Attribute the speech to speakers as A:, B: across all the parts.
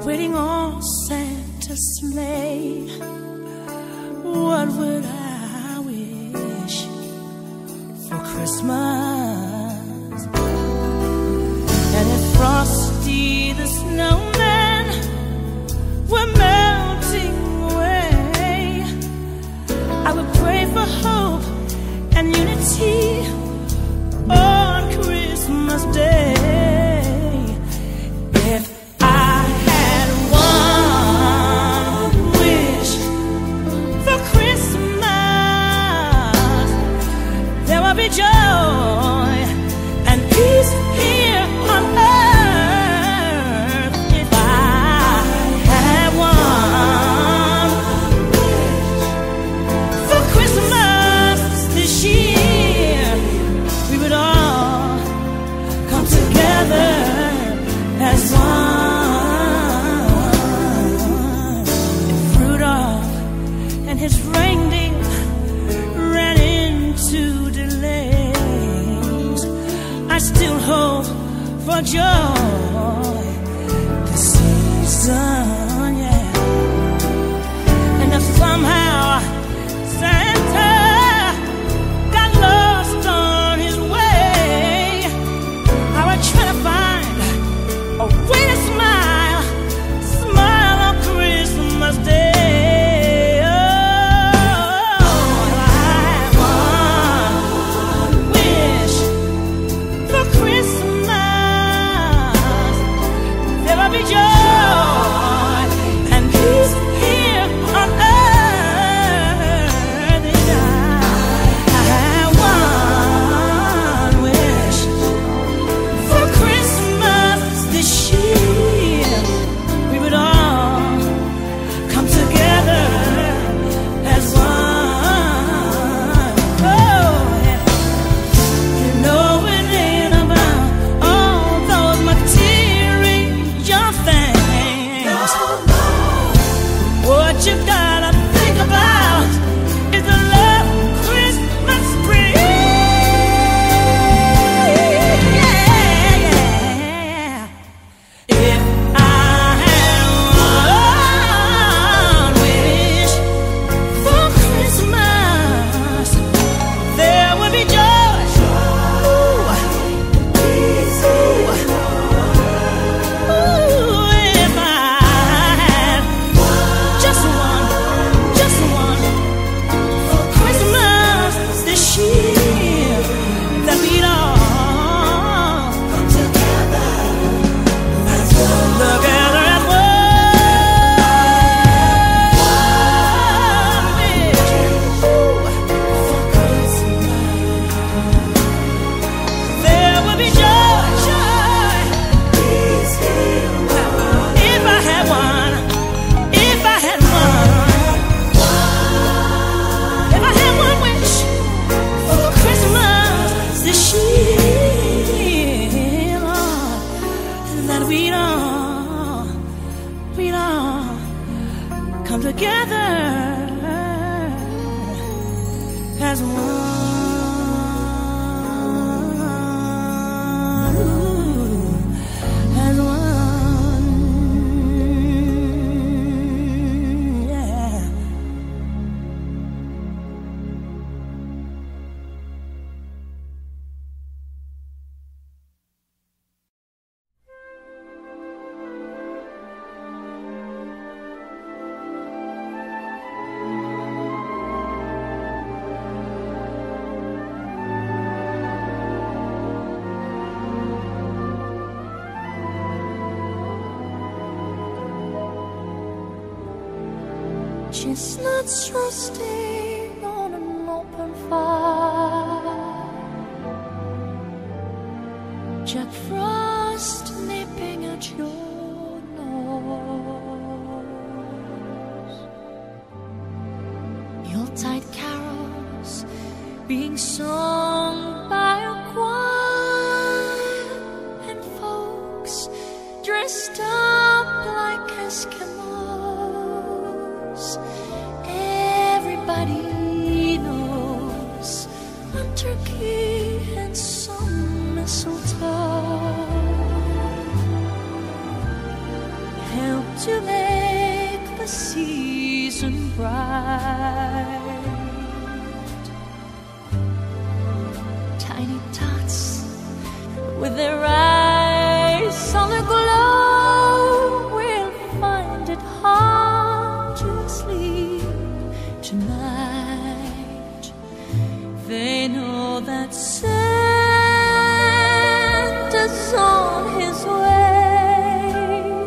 A: waiting on Santa's sleigh. What would I wish for Christmas? And if Frosty the Snowman were melting away, I would pray for hope and unity on Christmas Day. If I had one wish for Christmas, there would be joy and peace here on earth. If I had one wish for Christmas this year, we would all come together as one. If Rudolph and his reindeer ran into delays, I still hope for joy this season, yeah. And if somehow Santa got lost on his way, I would try to find a way to smile, smile on Christmas Day. Oh, if I had one wish for Christmas, there would be joy and peace here on earth. If I had one wish for Christmas this year, we would all come together as one. Oh, yeah. You know it ain't about all those material things. What you gotta think about is the love Christmas brings. Yeah. If I had one wish for Christmas, there would be joy. Ooh. Ooh, if I had just one for Christmas this year, that we'd all come together as one. Together as one. Ooh, for Christmas, there will be joy, peace here. If I had one, if I had one wish for Christmas this year, Lord, that we'd all come together as one. Ooh, as one, yeah. Chestnuts roasting on an open fire, Jack Frost nipping at your nose, Yuletide carols being sung by a choir, and folks dressed up like Eskimos. Everybody knows a turkey and some mistletoe help to make the season bright. Tiny tots with their eyes on a glow will find it hard to sleep tonight. They know that Santa's on his way.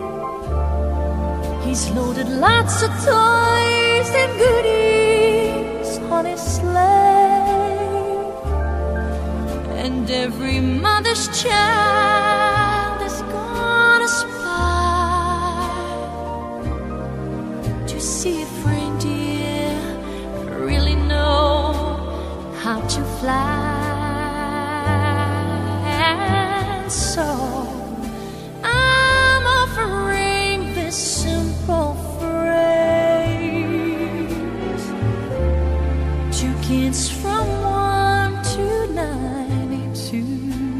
A: He's loaded lots of toys and goodies on his sleigh, and every mother's child is gonna spy to see if reindeer really know how to fly. And so I'm offering this simple phrase to kids from 1 to 92.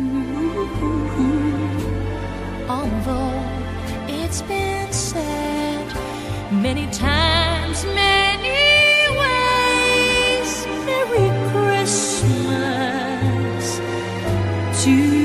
A: Although it's been said many times, many ways, Merry Christmas to you.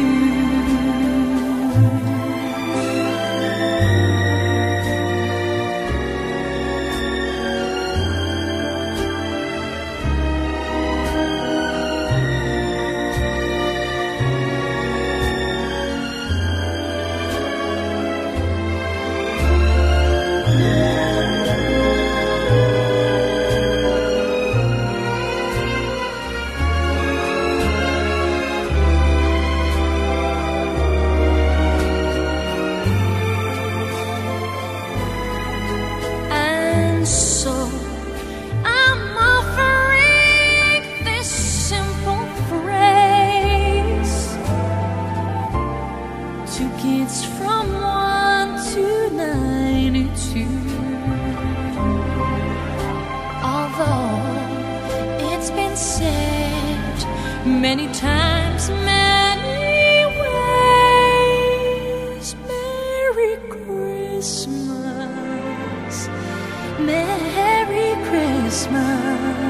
A: Kids from 1 to 92. Although it's been said many times, many ways, Merry Christmas, Merry Christmas.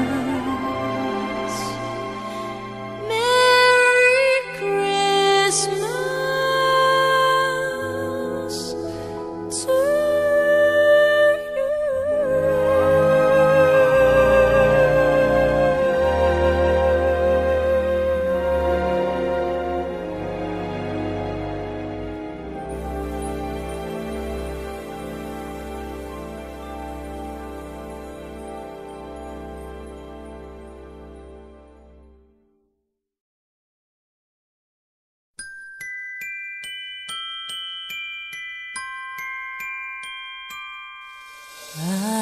A: I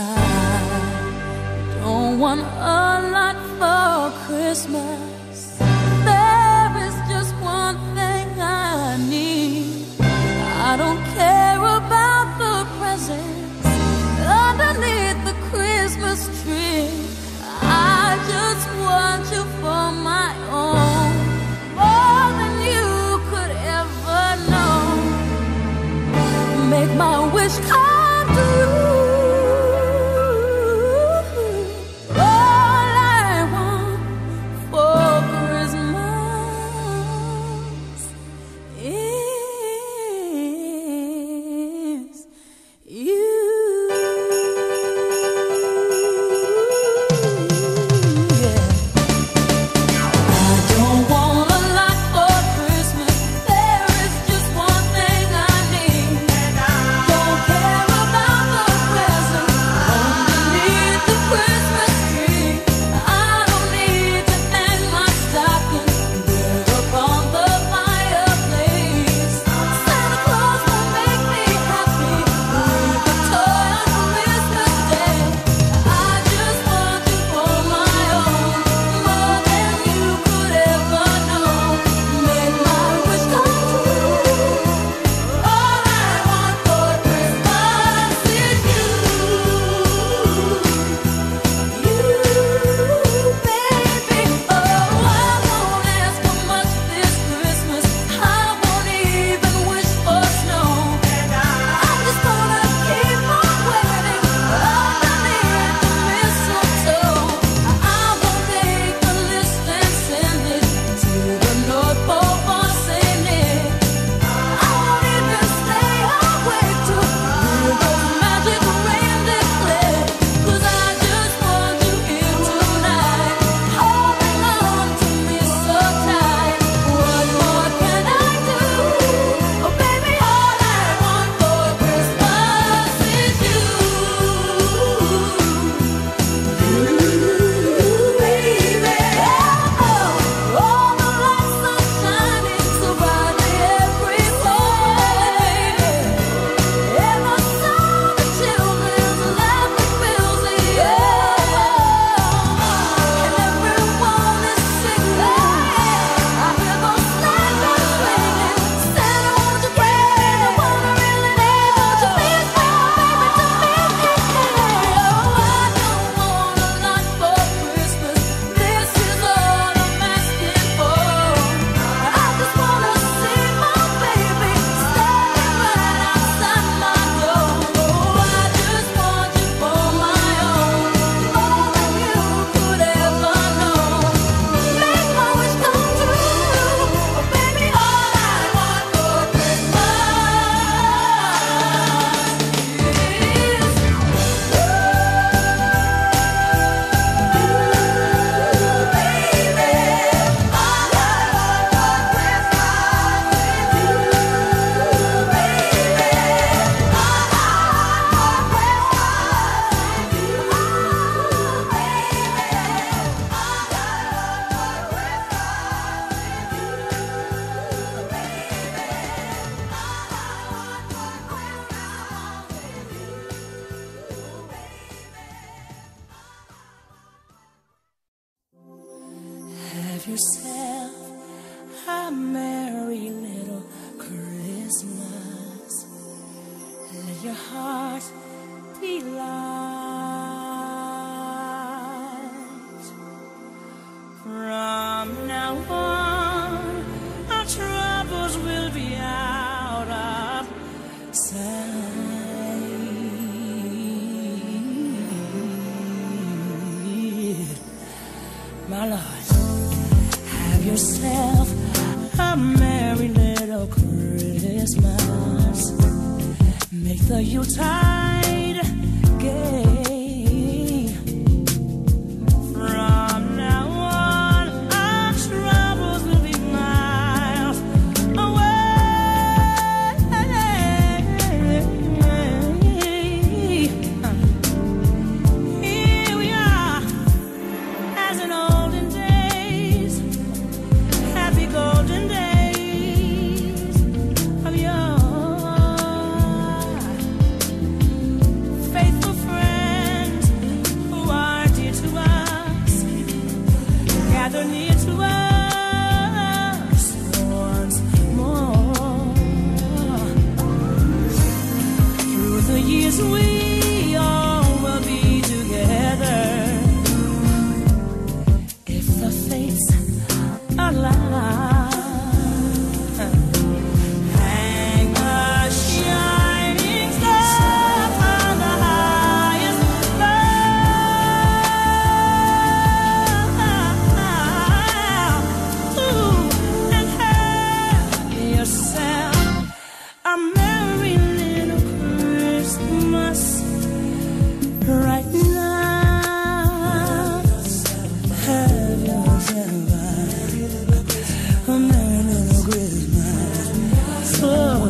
A: don't want a lot for Christmas. There is just one thing I need. I don't care about the presents underneath the Christmas tree. I just want you for my own, more than you could ever know. Make my wish come true. Care yourself a merry little Christmas. Let your heart be light. From now on, our troubles will be out of sight. My Lord, have yourself a merry little Christmas. Make the Yuletide gay. From now on, our troubles will be miles away. Here we are, as in olden days, happy golden days of yore. Faithful friends who are dear to us, gather near to us once more. Through the years we all will be together, if the fates allow. Hang a shining star on the highest bough. Ooh, and have yourself a merry little Christmas right now. Have yourself a merry little Christmas. Oh,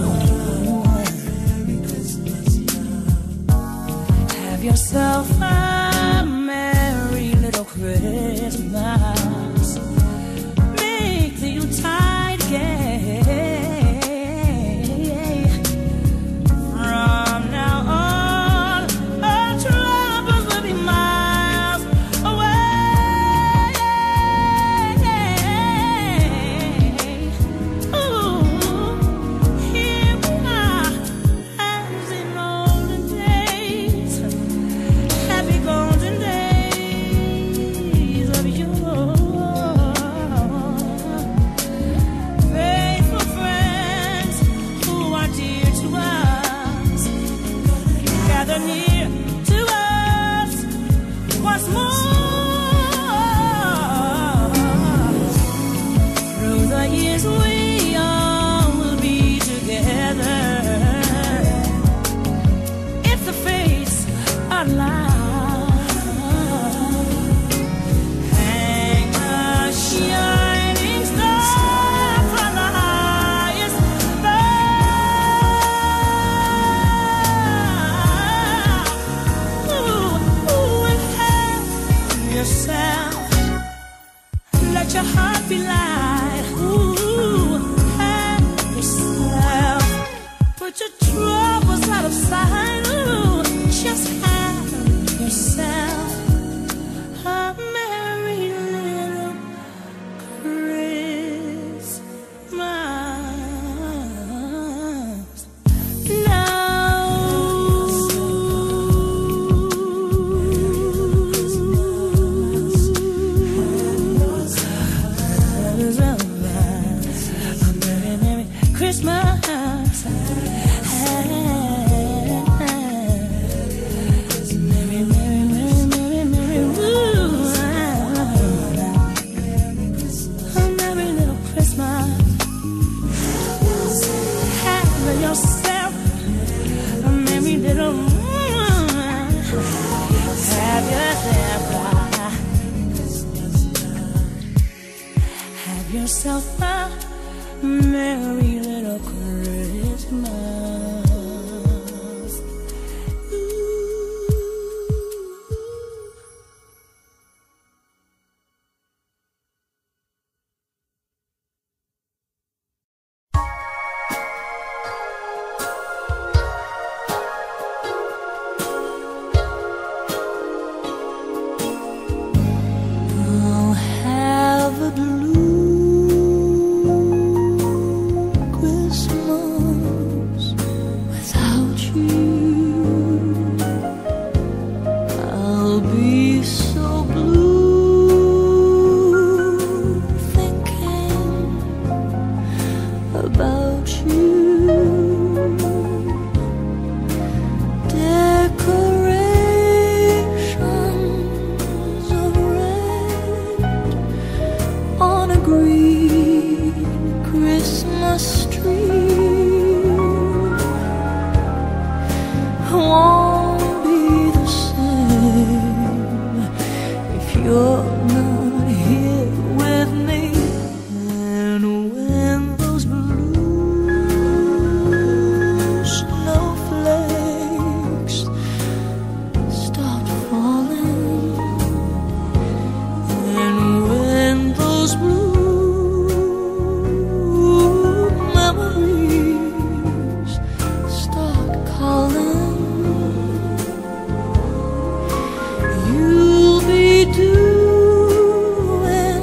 A: have yourself a merry little Christmas. Make the Yuletide gay. From now on, our troubles will be miles away. Ooh, here we are, as in olden days, happy golden days of yore. Faithful friends who are dear to us, gather near to us once more. Through the years we all will be together, if the fates allow. Hang a shining star from the highest bough. Ooh, and have yourself, let your heart be light. Ooh, have yourself, put your troubles out of sight. Ooh, just have yourself a merry little Christmas. Christmas. Merry, merry, merry, merry, merry, ooh. A merry little Christmas. Have yourself a merry little have yourself a merry little Christmas. Oh, have a blue won't be the same if you're not here with me. And when those blue snowflakes start falling, and when those blue memories start calling, you'll be doing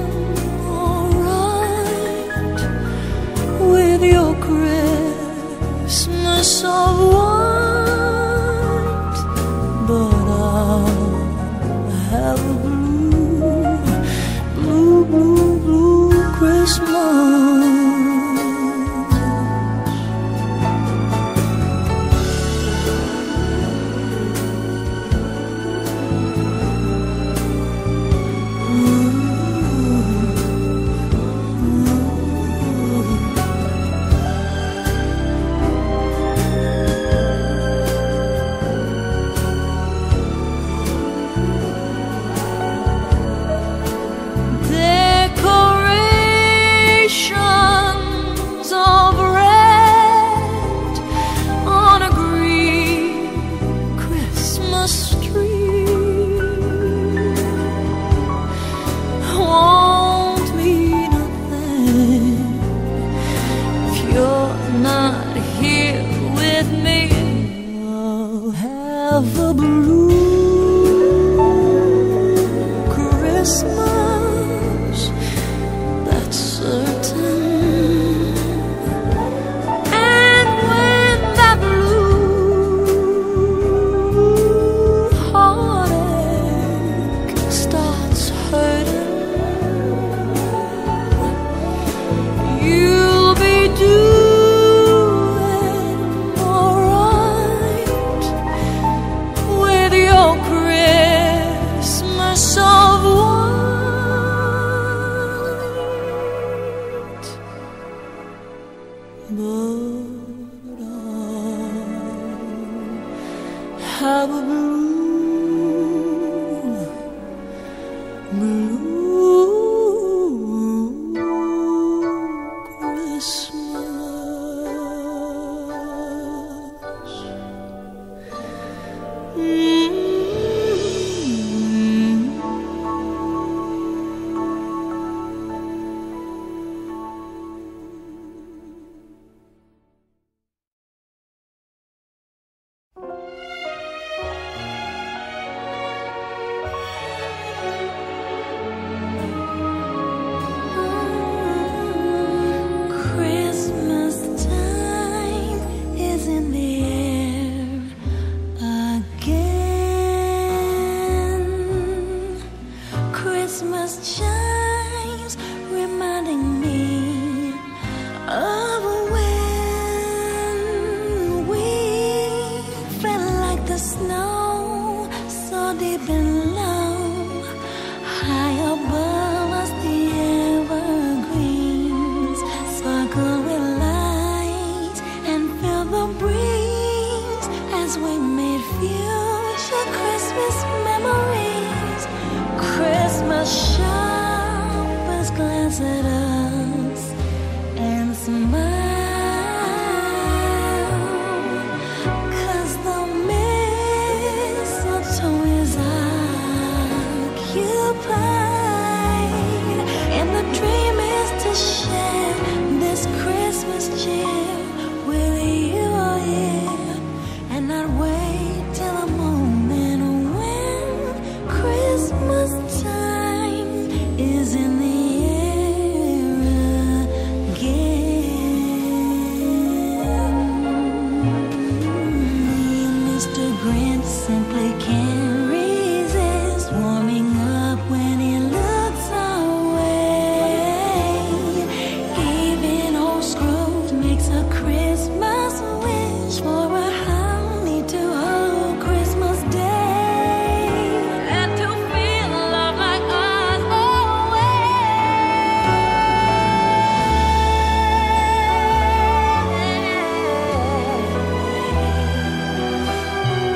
A: alright with your Christmas of white. But I'll have a blue Christmas. Decorations of red on a green Christmas tree won't mean a thing if you're not here with me. I'll have a blue Christmas, that's certain. And when that blue heartache starts hurting, you'll be doing alright with your Christmas of white. But I'll have a blue Christmas time is in the air again. Christmas chimes reminding me of when we felt like the snow, so deep and low, high above us the evergreens sparkle with light and feel the breeze as we made future Christmas memories. Christmas shoppers glance at us and smile, 'cause the mistletoe is occupied, and the dream is to share this Christmas cheer with you, oh yeah, and not wait till the moment when Christmas time is in the air again. Mr. Grinch simply can't resist warming up when he looks our way. Even old Scrooge makes a Christmas wish for a holly to hold Christmas Day, and to feel love like us always.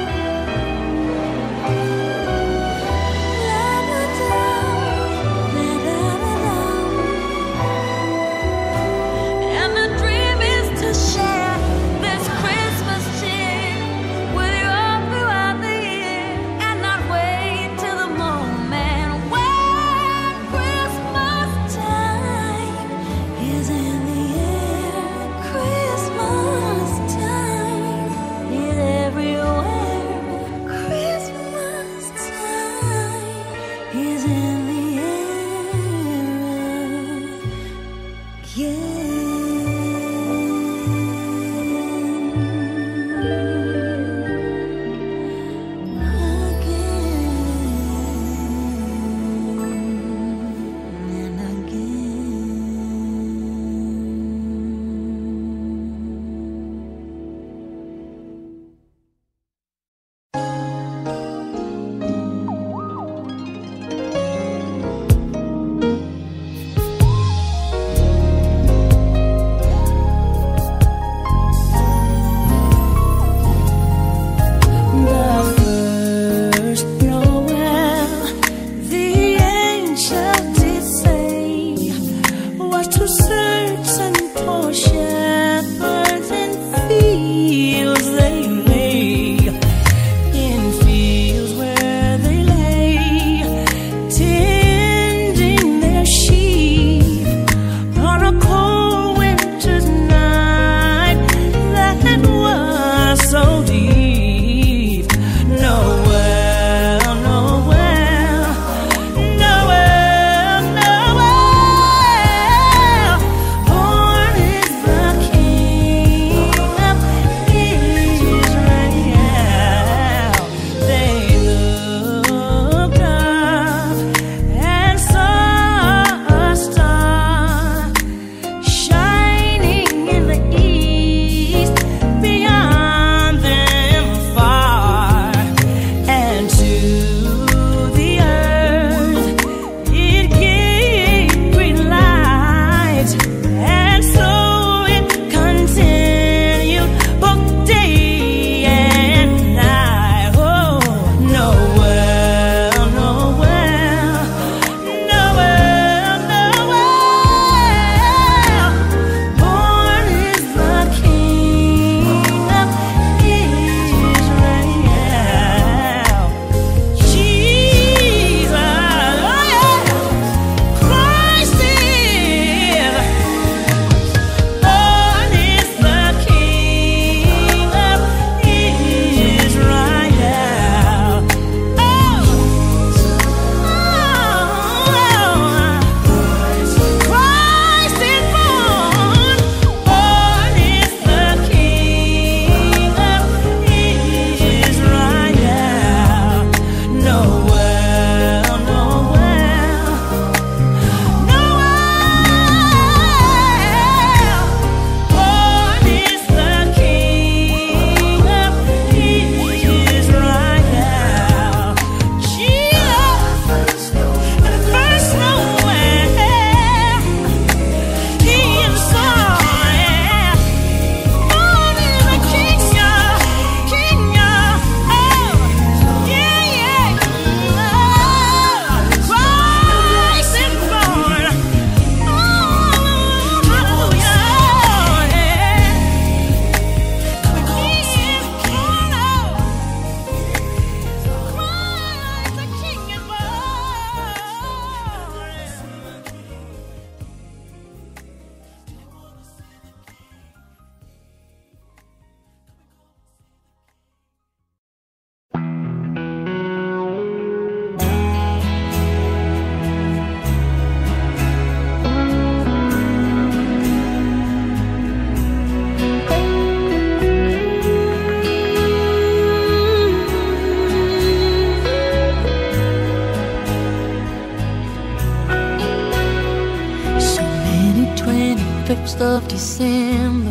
A: 1st of December,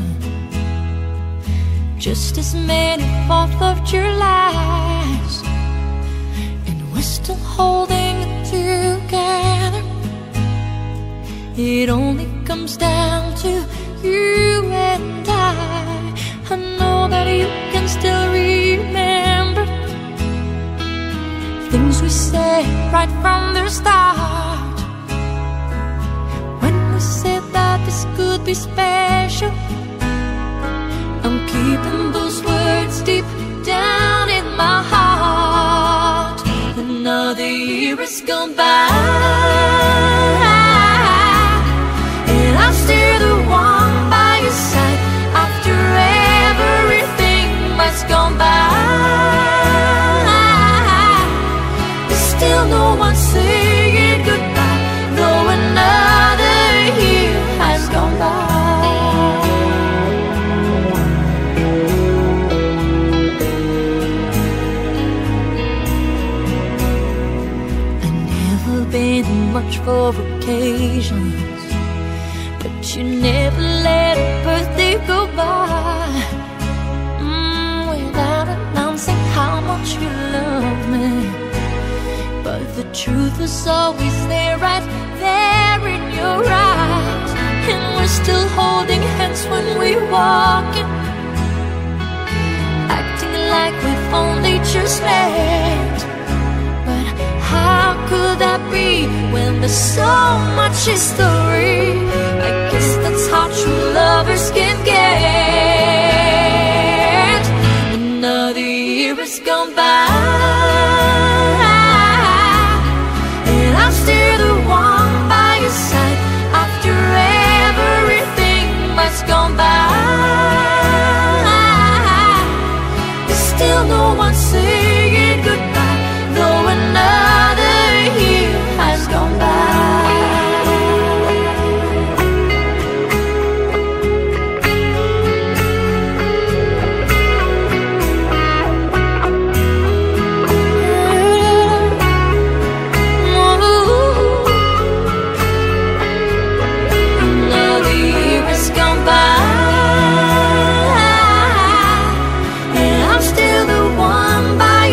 A: just as many 4th of Julys, and we're still holding it together. It only comes down to you and I know that you can still remember things we said right from the start, when we said that this could be special. I'm keeping those words deep down in my heart. Another year has gone by, and I'm still the one by your side after everything has gone by. There's still no one saying goodbye, though another year has gone by. Been much for occasions, but you never let a birthday go by without announcing how much you love me. But the truth is always there, right there in your eyes, and we're still holding hands when we're walking, acting like we've only just met. How could that be when there's so much history? I guess that's how true lovers can get. Another year has gone by, and I'm still the one by your side after everything has gone by. There's still no one saying goodbye, though another year has gone by. Another year has gone by, and I'm still the one by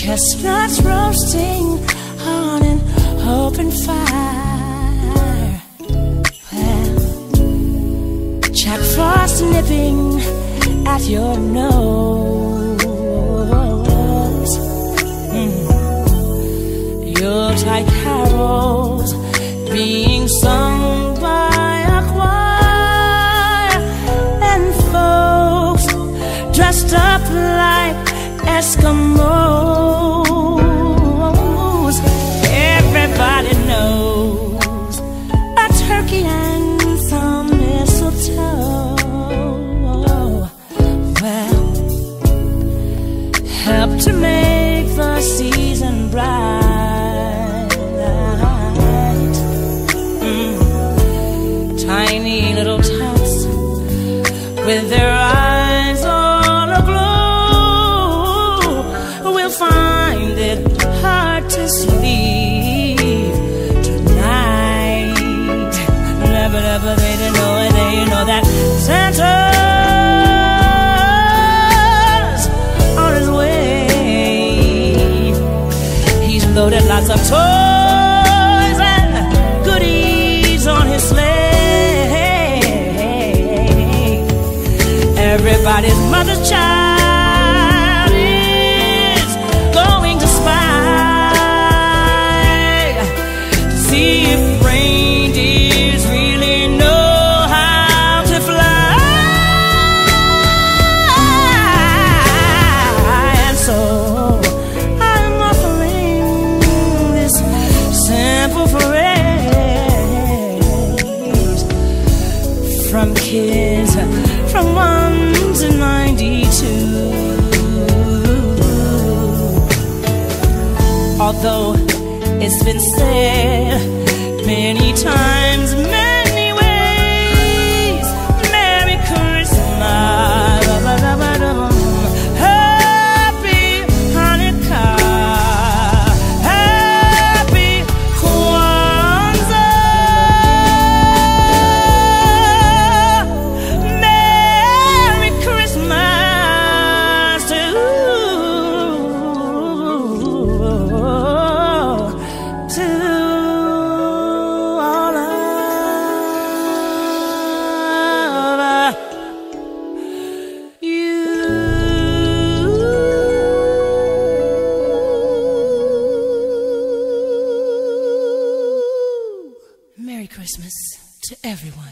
B: chestnuts roasting on an open fire. Well, Jack Frost nipping at your nose. Yuletide carols being sung by a choir, and folks dressed up like Eskimos. Everybody knows a turkey and some mistletoe, well, help to make the season bright. Tiny little tots with their eyes all aglow will find it hard to sleep tonight. Never, never, they know it, they know that Santa's on his way. He's loaded lots of toys and goodies on his sleigh. Everybody's mother's child is going to spy to see if reindeers really know how to fly. And so I'm offering this simple phrase from kids from 1 to 92. Although it's been said many times, many ways, Merry Christmas, Happy Hanukkah, Happy Kwanzaa, Merry Christmas to all of you. Merry Christmas to everyone.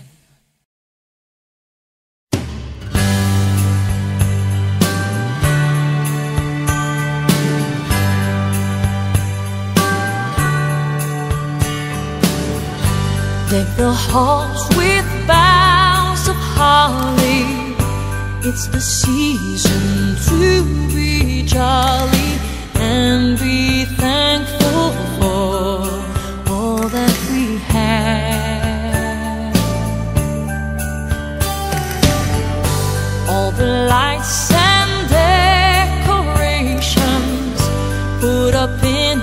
A: Deck the halls with boughs of holly. It's the season to be jolly and be thankful for all that we have. All the lights and decorations put up in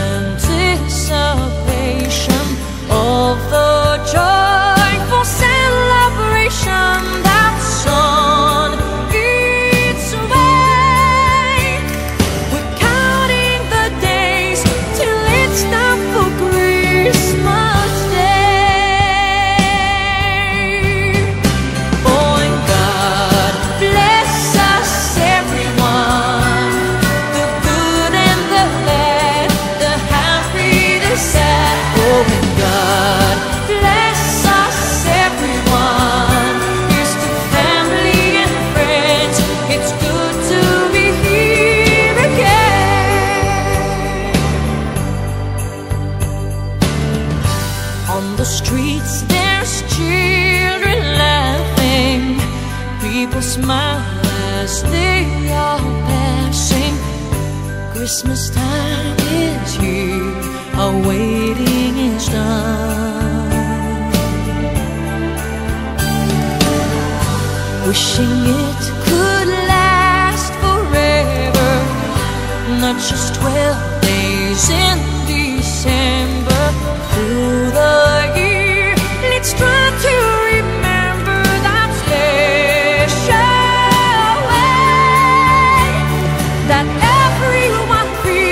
A: anticipation of the joyful celebration that's on its way. We're counting the days till it's time for Christmas Day. Oh, and God bless us everyone, the good and the bad, the happy, the sad. Oh, and God bless us everyone. Here's to family and friends. It's good to be here again. On the streets there's children laughing, people smile as they are passing. Christmas time is here, our waiting is done. Wishing it could last forever, not just 12 days in December. Through the year, let's try to remember that special way that everyone feels.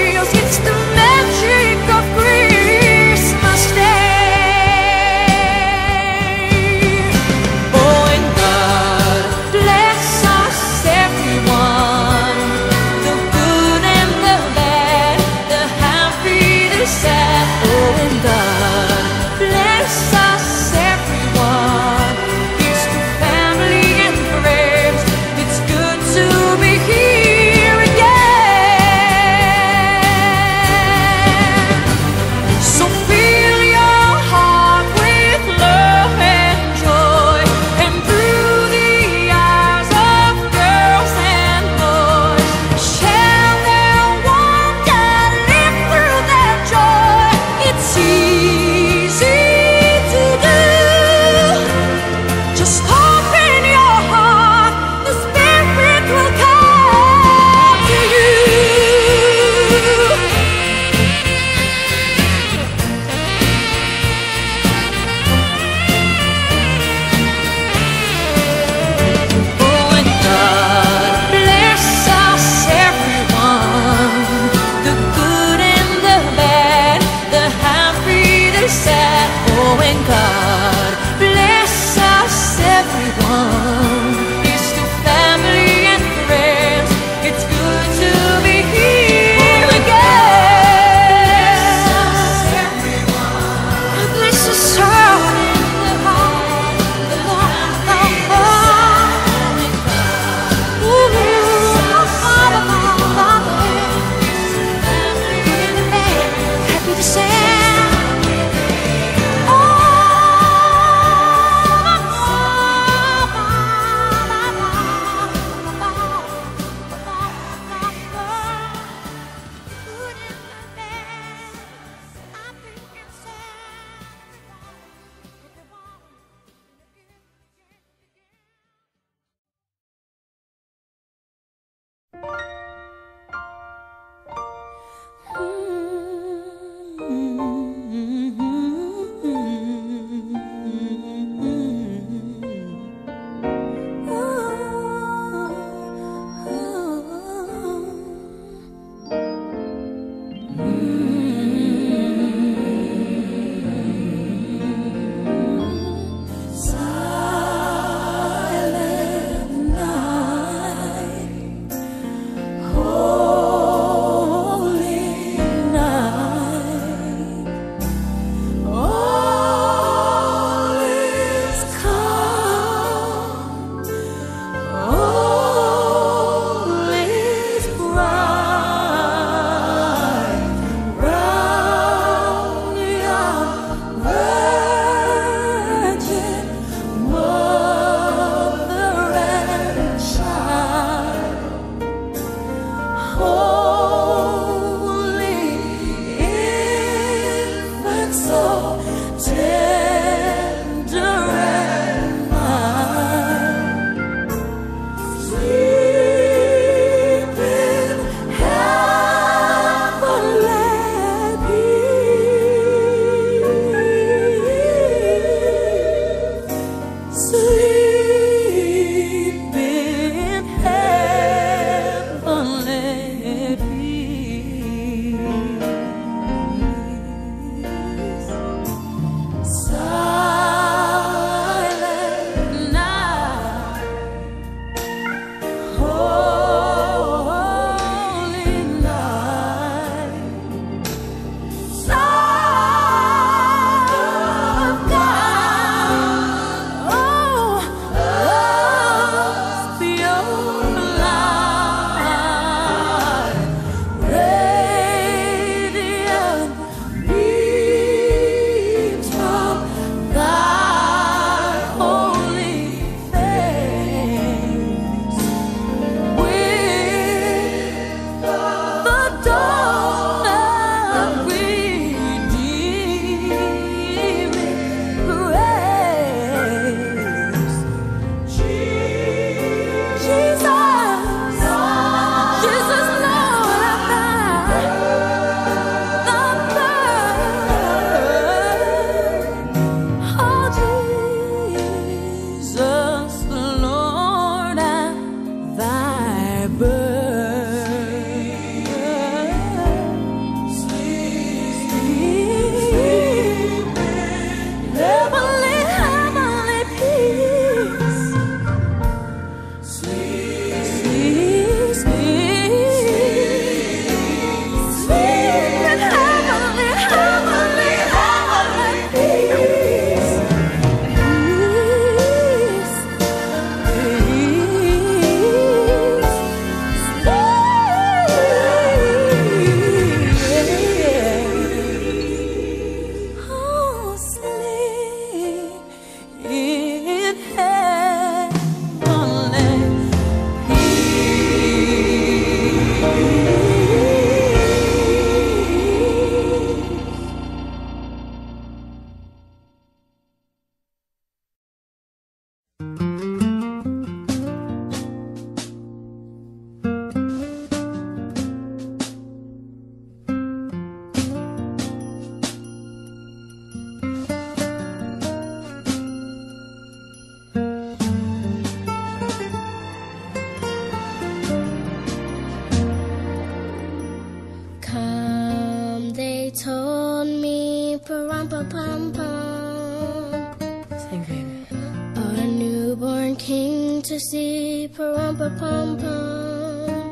C: pa-rum-pa-pum-pum.
B: Sing, baby.
C: Our newborn king to see, pa-rum-pa-pum-pum.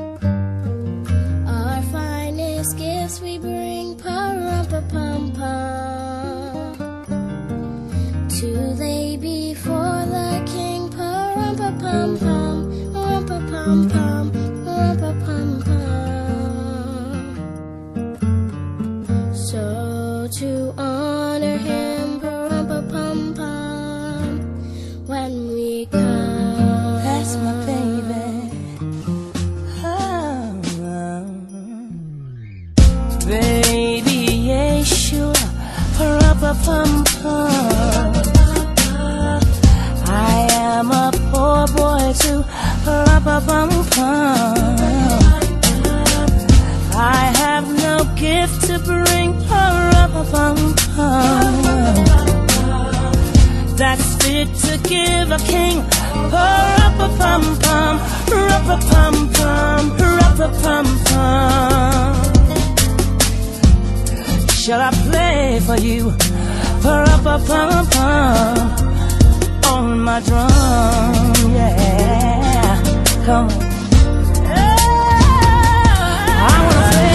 C: Our finest gifts we bring, pa-rum-pa-pum-pum. To lay before the king, pa-rum-pa-pum-pum, rum-pa-pum-pum, rum-pa-pum-pum. So to honor him, pa-rum-pa-pum-pum, when we come.
B: That's my baby. Baby Yeshua, pa-rum-pa-pum-pum. I am a poor boy too, pa-rum-pa-pum-pum. I have no gift to bring, pa-rum-pa-pum-pum, that's fit to give a king, pa-rum-pa-pum-pum, rum-pa-pum-pum, rum-pa-pum-pum. Shall I play for you, pa-rum-pa-pum-pum, on my drum, yeah, come on. I wanna play.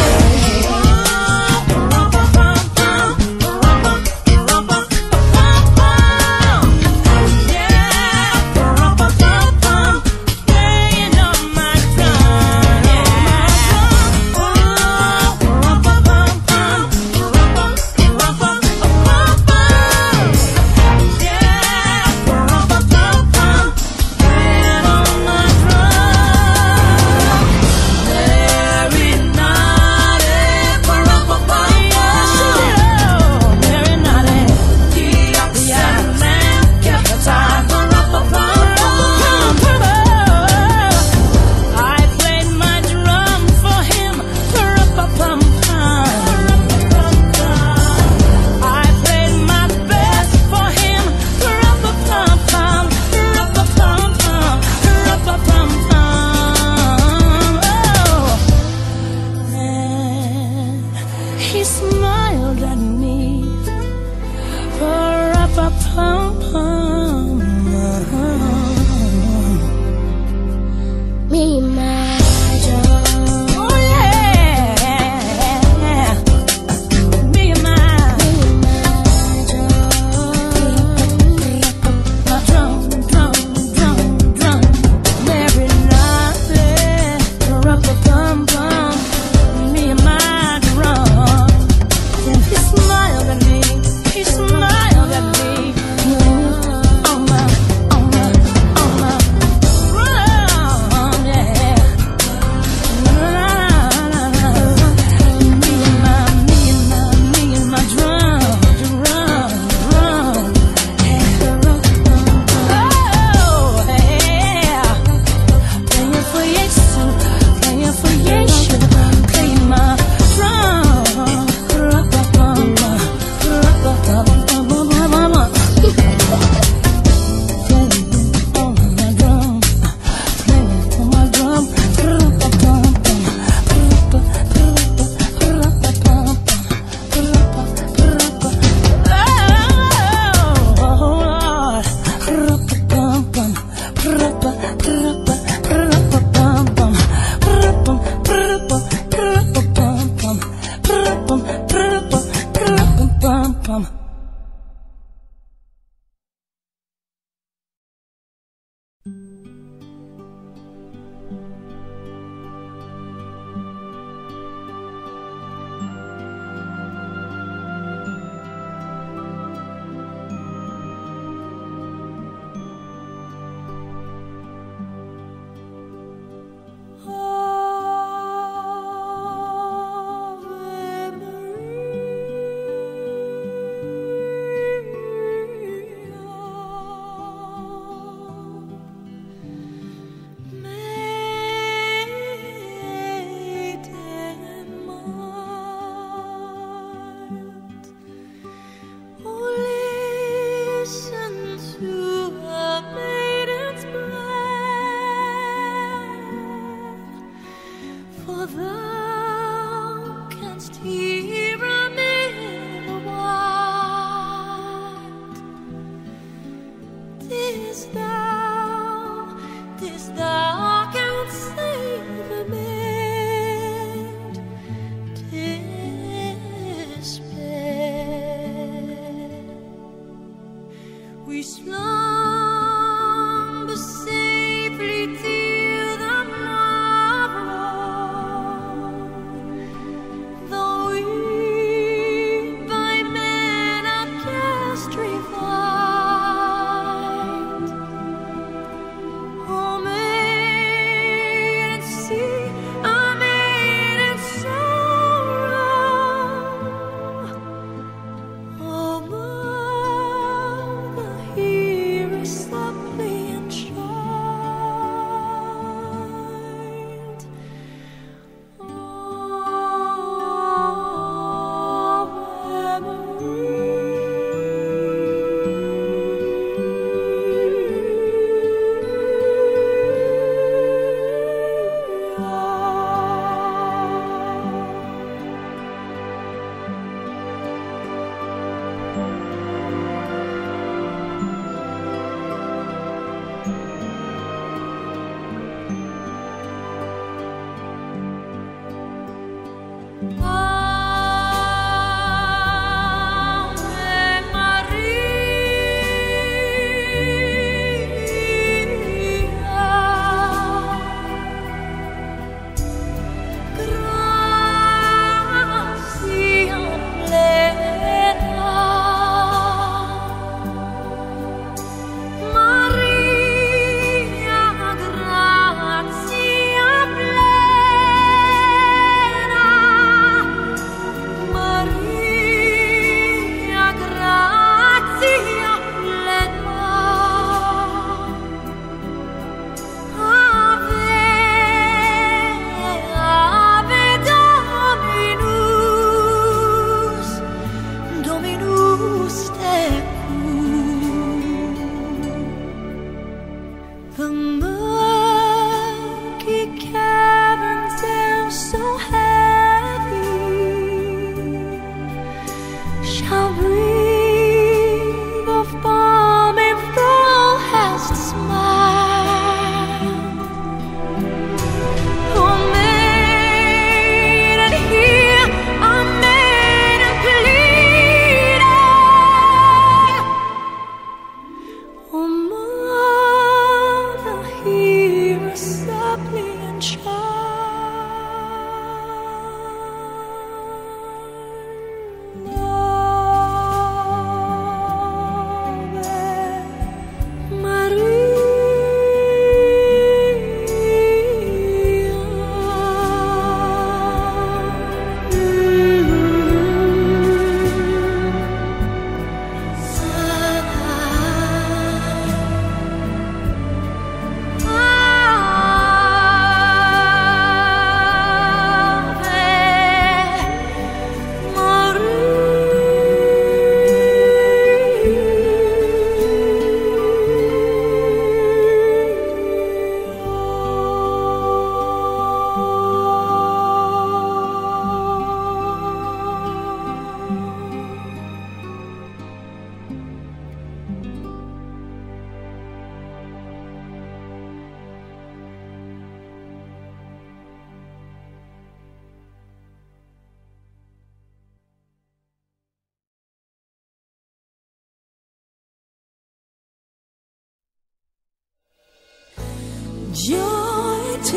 A: Joy to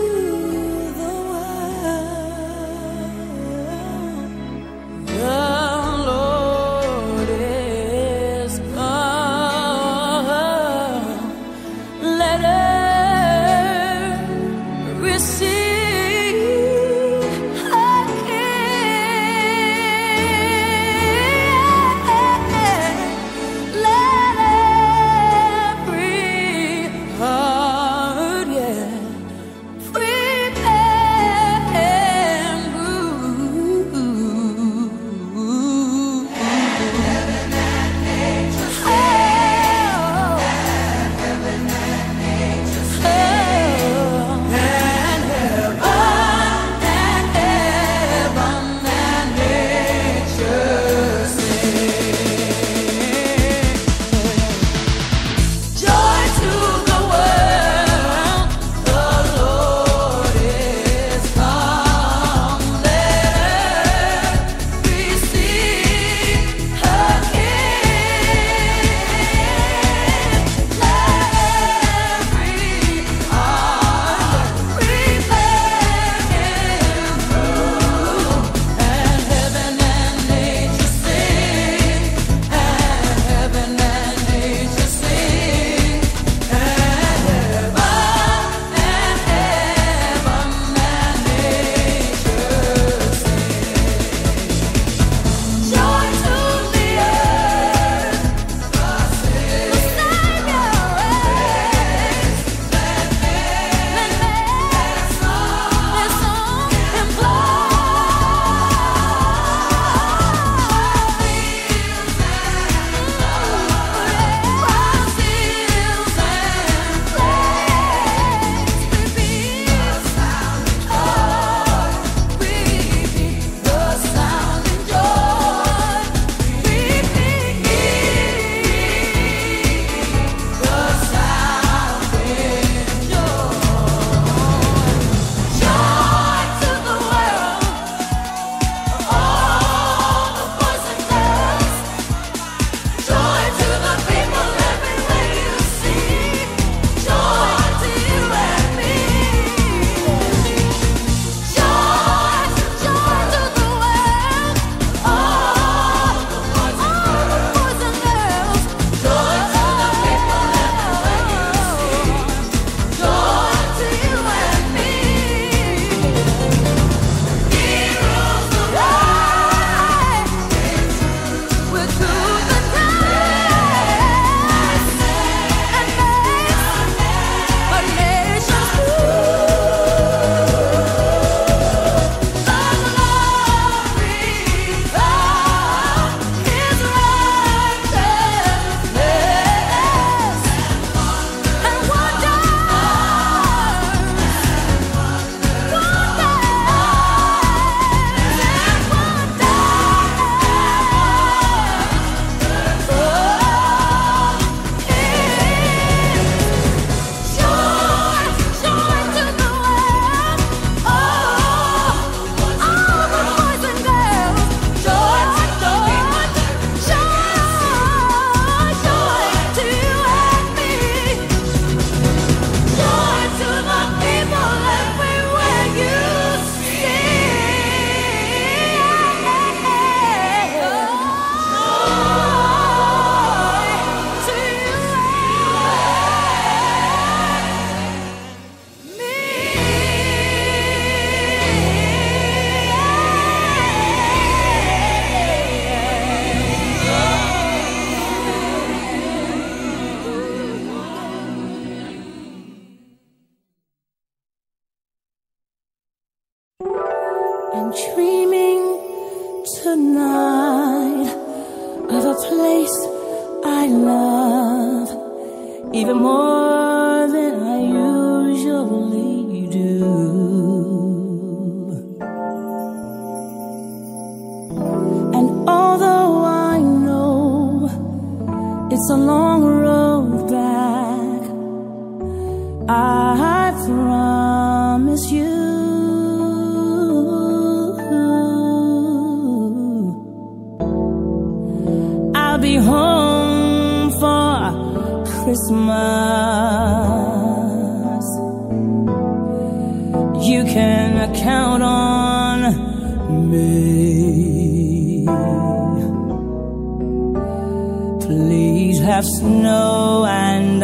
A: the world, the Lord is come. Let earth receive her King. Let every heart, yeah. and dreaming tonight of a place I love even more than I usually do. And although I know it's a long road back, I promise you I'll be home for Christmas. You can count on me. Please have snow and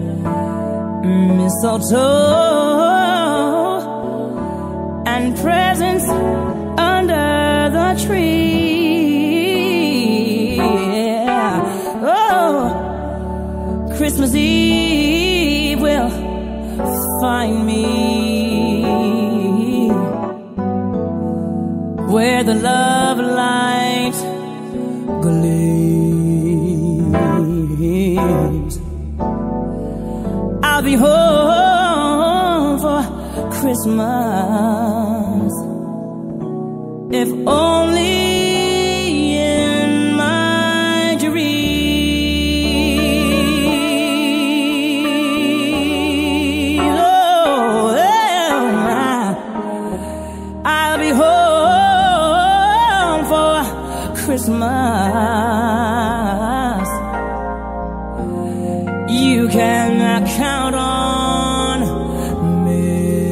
A: mistletoe and presents under the tree. Yeah. Oh, Christmas Eve will find me where the love light gleams. I'll be home for Christmas, if only in my dreams. Oh, I'll be home for Christmas. You can count on me.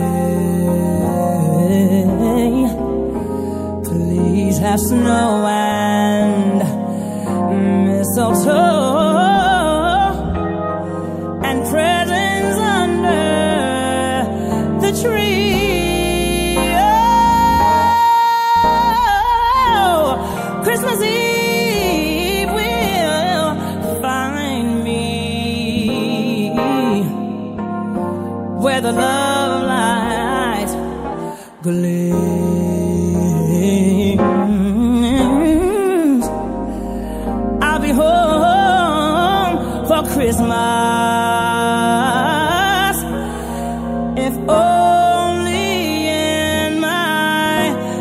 A: Please have snow and mistletoe and presents under the tree. Oh, Christmas Eve will find me where the love light gleams. I'll be home for Christmas, if only in my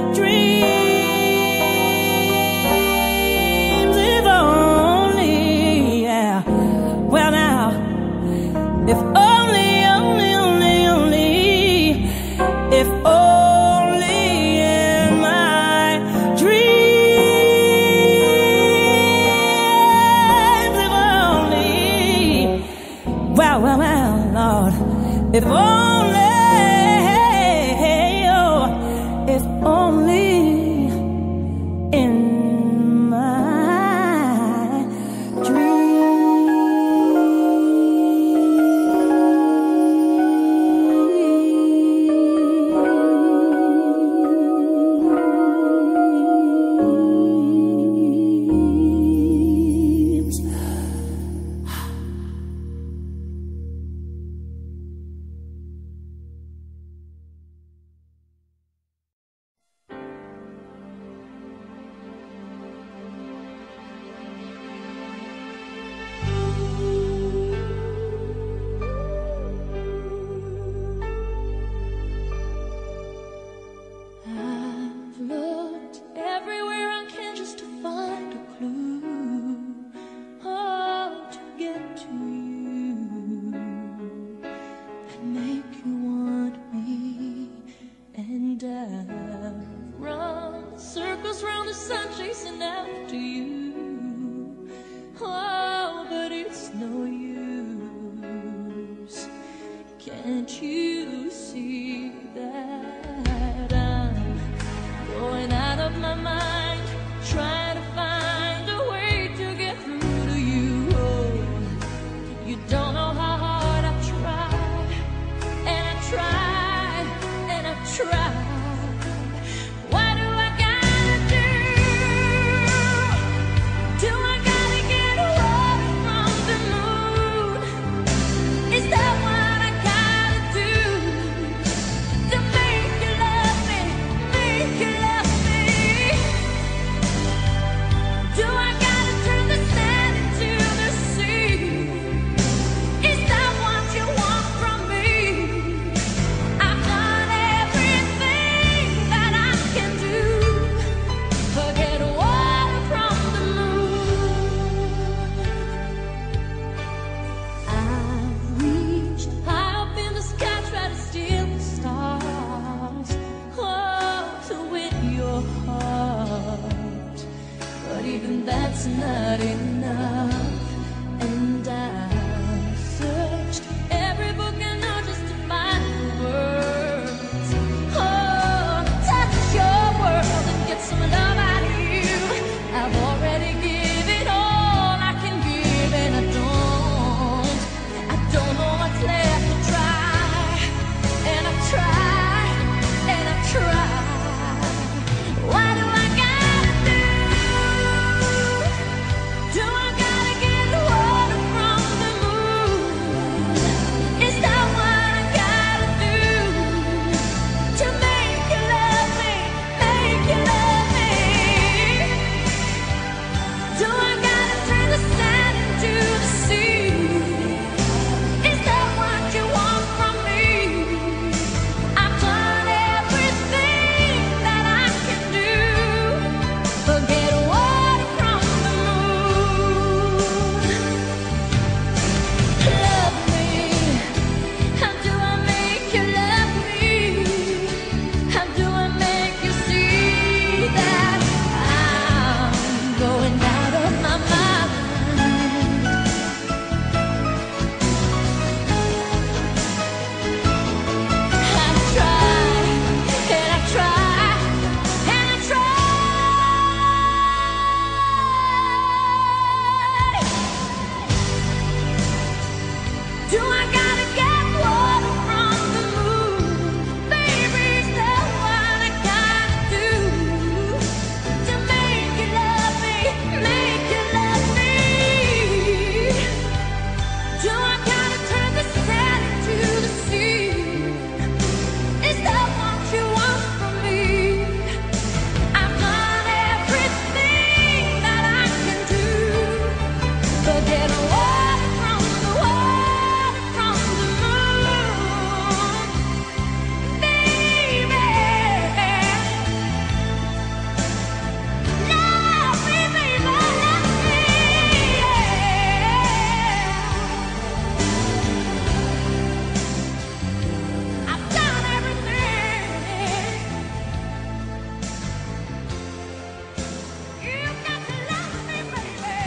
A: dreams. If only, yeah. Well now, if only, if only in my dreams. If only, well, Lord, if only, oh, if only in my dreams. I've looked everywhere I can just to find a clue, oh, to get to you and make you want me. And I've run circles round the sun chasing after you, oh, but it's no use. Can't you see that I'm going out of my mind, trying to find a way to get through to you? Oh, you don't know how hard I've tried, and I've tried, and I've tried. What do I gotta do? Do I gotta get away from the moon? Is that what I gotta do to make you love me, make you love me? that's not enough. And I've searched every book I know just to find the words. Oh, touch your world and get some love out of you. I've already given all I can give, and I don't know what's left to try. And I try, and I try. Why do I gotta do? Do I gotta get water from the moon? Is that what I gotta do to make you love me? Make you love me? Do I gotta turn the sand into the sea? Is that what you want from me? I've done everything that I can do, but get water from the moon. Love me. How do I make you love me? How do I make you see that I'm going out of my mind? I try, and I try, and I try. Do I gotta get water from the moon? Baby, is that what I gotta do to make you love me? Make you love me? Do I gotta turn the sand into the sea? Is that what you want from me? I've done everything that I can do, but get water from the moon, baby. Love me, baby, love me, yeah. I've done everything. You got to love me, baby.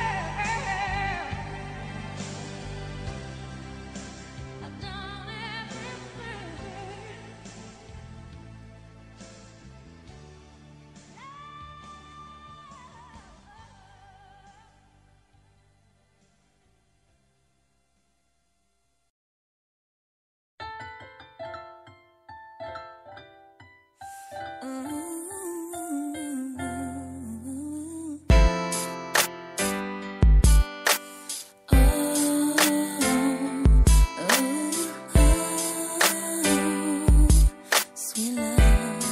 A: I've done everything. Sweet love,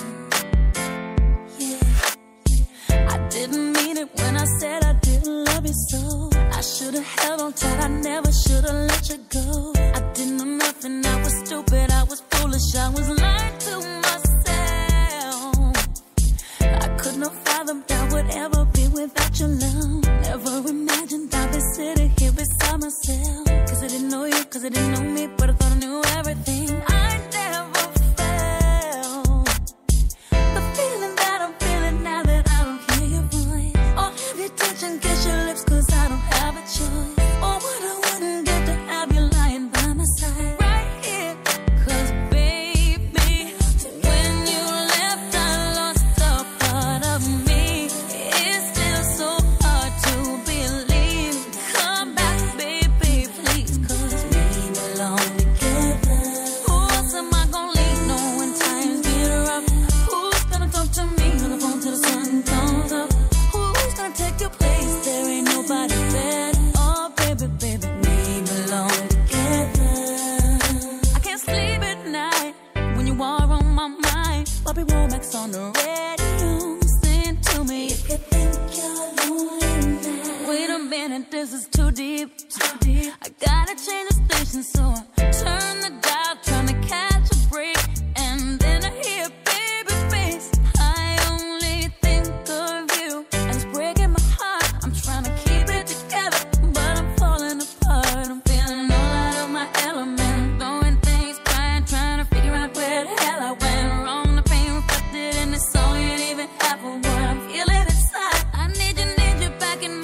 A: yeah. I didn't mean it when I said I didn't love you so. I should've held on tight, I never should've let you go. I didn't know nothing, I was stupid, I was foolish, I was lying to myself. I could not fathom that would ever be without your love. Never imagined I'd be sitting here beside myself. Cause I didn't know you, cause I didn't know me, but I thought I knew everything. I never felt the feeling that I'm feeling now that I don't hear your voice, or have you touch and kiss your lips, cause I don't have a choice. Or what I wouldn't give to have you lying by my side right here. Cause baby, when you left I lost a part of me. It's still so hard to believe. Come back, baby, please, cause we belong together. Who else am I gonna leave no when times get rough? Who's gonna talk to me on the phone till the sun comes up? Who's gonna take your place? There ain't nobody better. Oh baby, baby, we belong together. I can't sleep at night when you are on my mind. Bobby Womack's on the radio, sing to me if you think you're lonely now. Wait a minute, this is too deep, too deep. I gotta change the station, so I turn the dial, trying to catch a break, and then I hear baby face. I only think of you, and it's breaking my heart. I'm trying to keep it together, but I'm falling apart. I'm feeling all out of my element, throwing things, crying, trying to figure out where the hell I went wrong. The pain reflected in the song ain't even half of what I'm feeling inside. I need you back in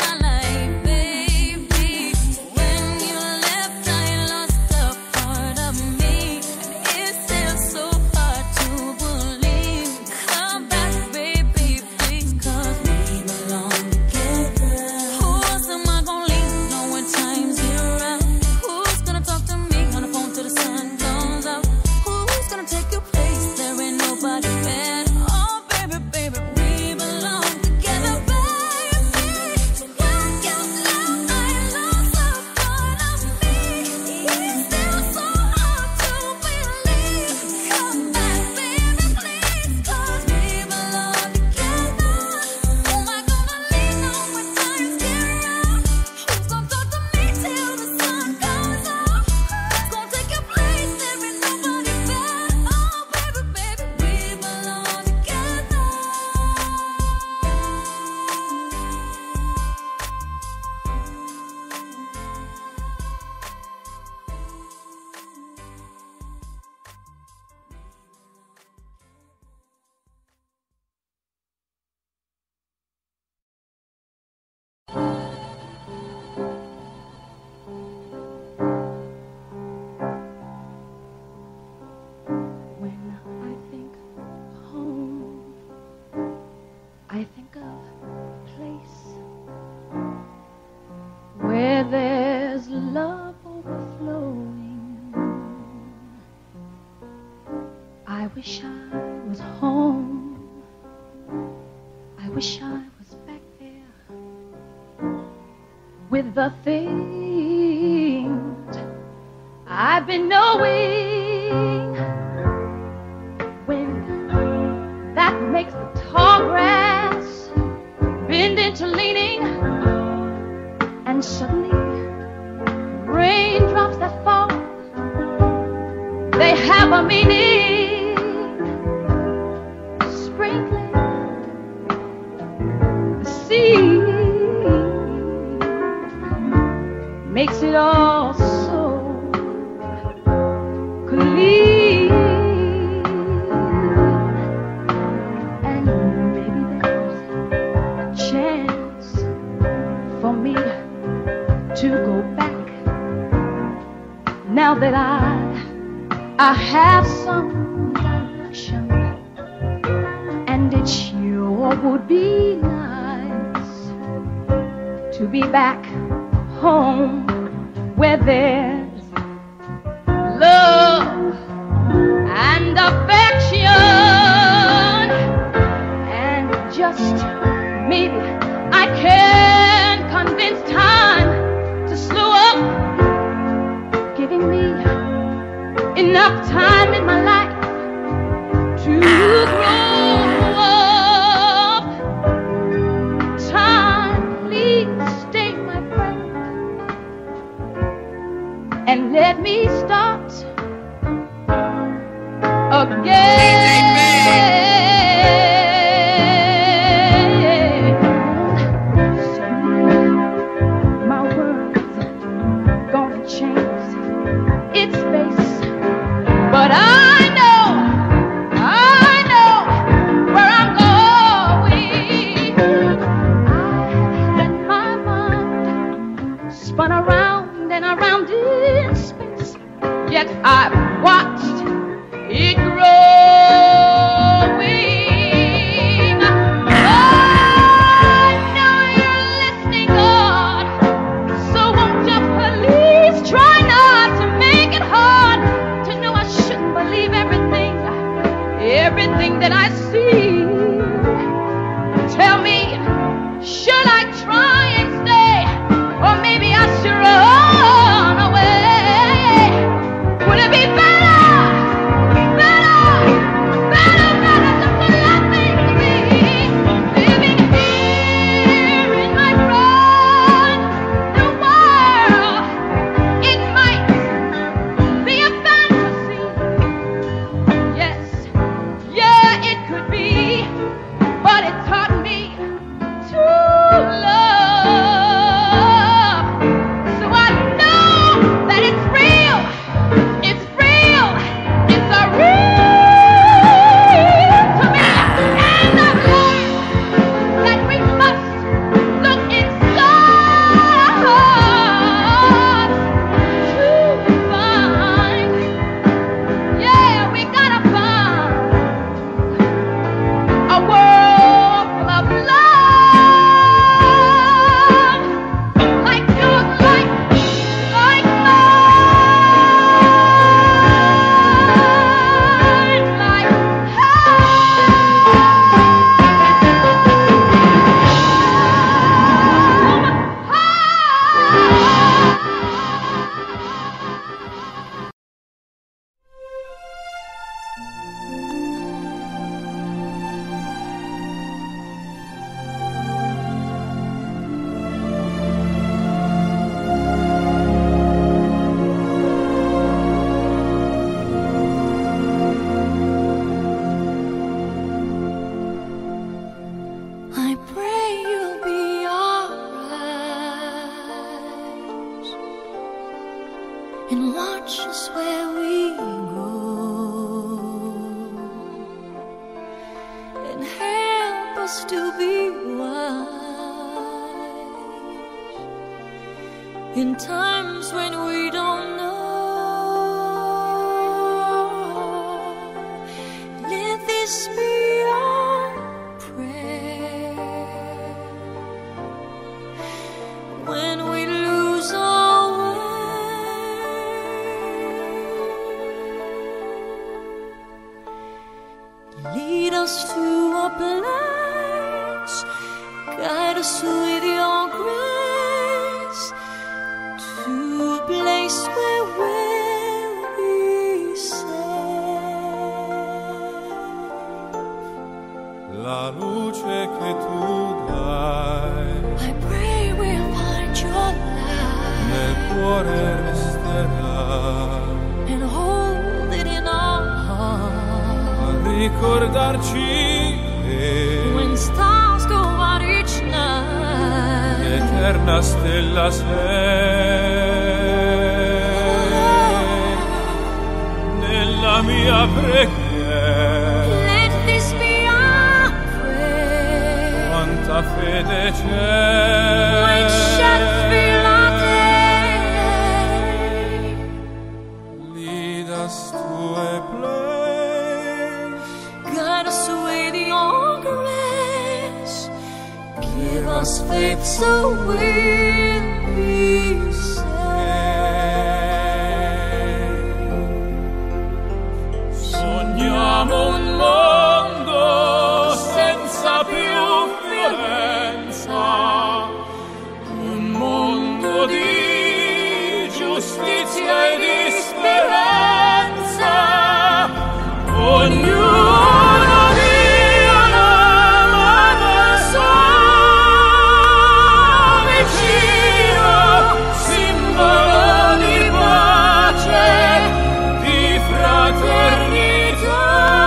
D: I think of a place where there's love overflowing. I wish I was home. I wish I was back there with the things I've been knowing. Wind that makes the tall grass bend into leaning, and suddenly raindrops that fall, they have a meaning, sprinkling the sea makes it all so clean. And maybe there's a chance for me to go back now that I have some direction, and it sure would be nice to be back home where there's love and affection, and just maybe I can convince time to slow up, giving me enough time in my life to grow up. Time, please stay, my friend, and let me start again. Suddenly, my world's gonna change its face, but I know where I'm going. I had my mind spun around and around in space, yet I've watched it growing. I know you're listening, God, so won't you please try not to make it hard to know I shouldn't believe everything that I see. Tell me, should I try and stay, or maybe I should run away? Would it be better just to let things be? Living here in my brand new world, it might be a fantasy. Yes, yeah, it could be, but it taught me to love. So I know that it's real, it's real, it's a real to me. And I've learned that we must look inside to find, yeah, we gotta find a world full of love, like yours, like mine, like
A: I pray you'll be alright, and watch us where we go, and help us to be wise in times when we don't know. Let this be our prayer. us with your grace to a place where we'll be safe.
E: La luce che tu dai
A: I pray we'll find your light
E: nel cuore resterà,
A: and hold it in our heart.
E: a ricordarci che
A: When stars go out each night,
E: eterna stella sei nella mia preghiera.
A: let this be our prayer.
E: Quanta fede c'è
A: When shadows fill our day,
E: lead us to a place,
A: guide us with your grace. Give us faith so we'll be safe.
E: sogniamo un mondo senza più violenza, un mondo di giustizia e di speranza, ognuno dia la mano sua vicino, simbolo di pace, di fraternità.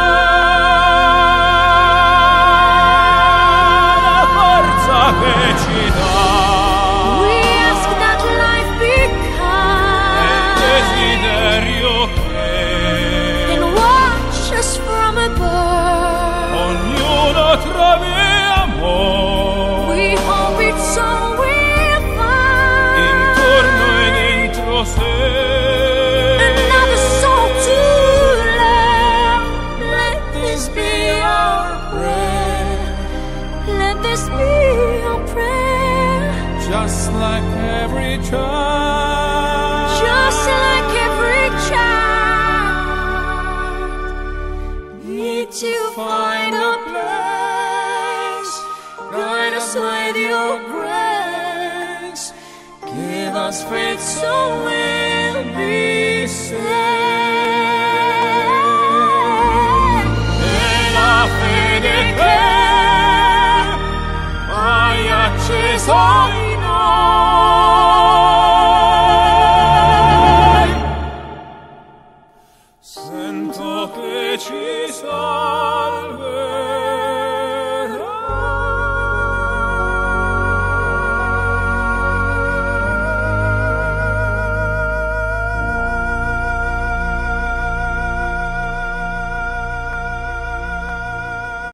E: La forza che ci dà
A: We ask that life be
E: è il
A: kind
E: desiderio che
A: and watch us from above.
E: ognuno trovi amore
A: We hope it's all we'll find.
E: intorno e dentro sé.
A: Another soul to love. Let this be our prayer. Let this be our prayer.
E: Just like every child,
A: Just like every child, need to find a place. Guide us with your grace. Give us faith so we'll be saved.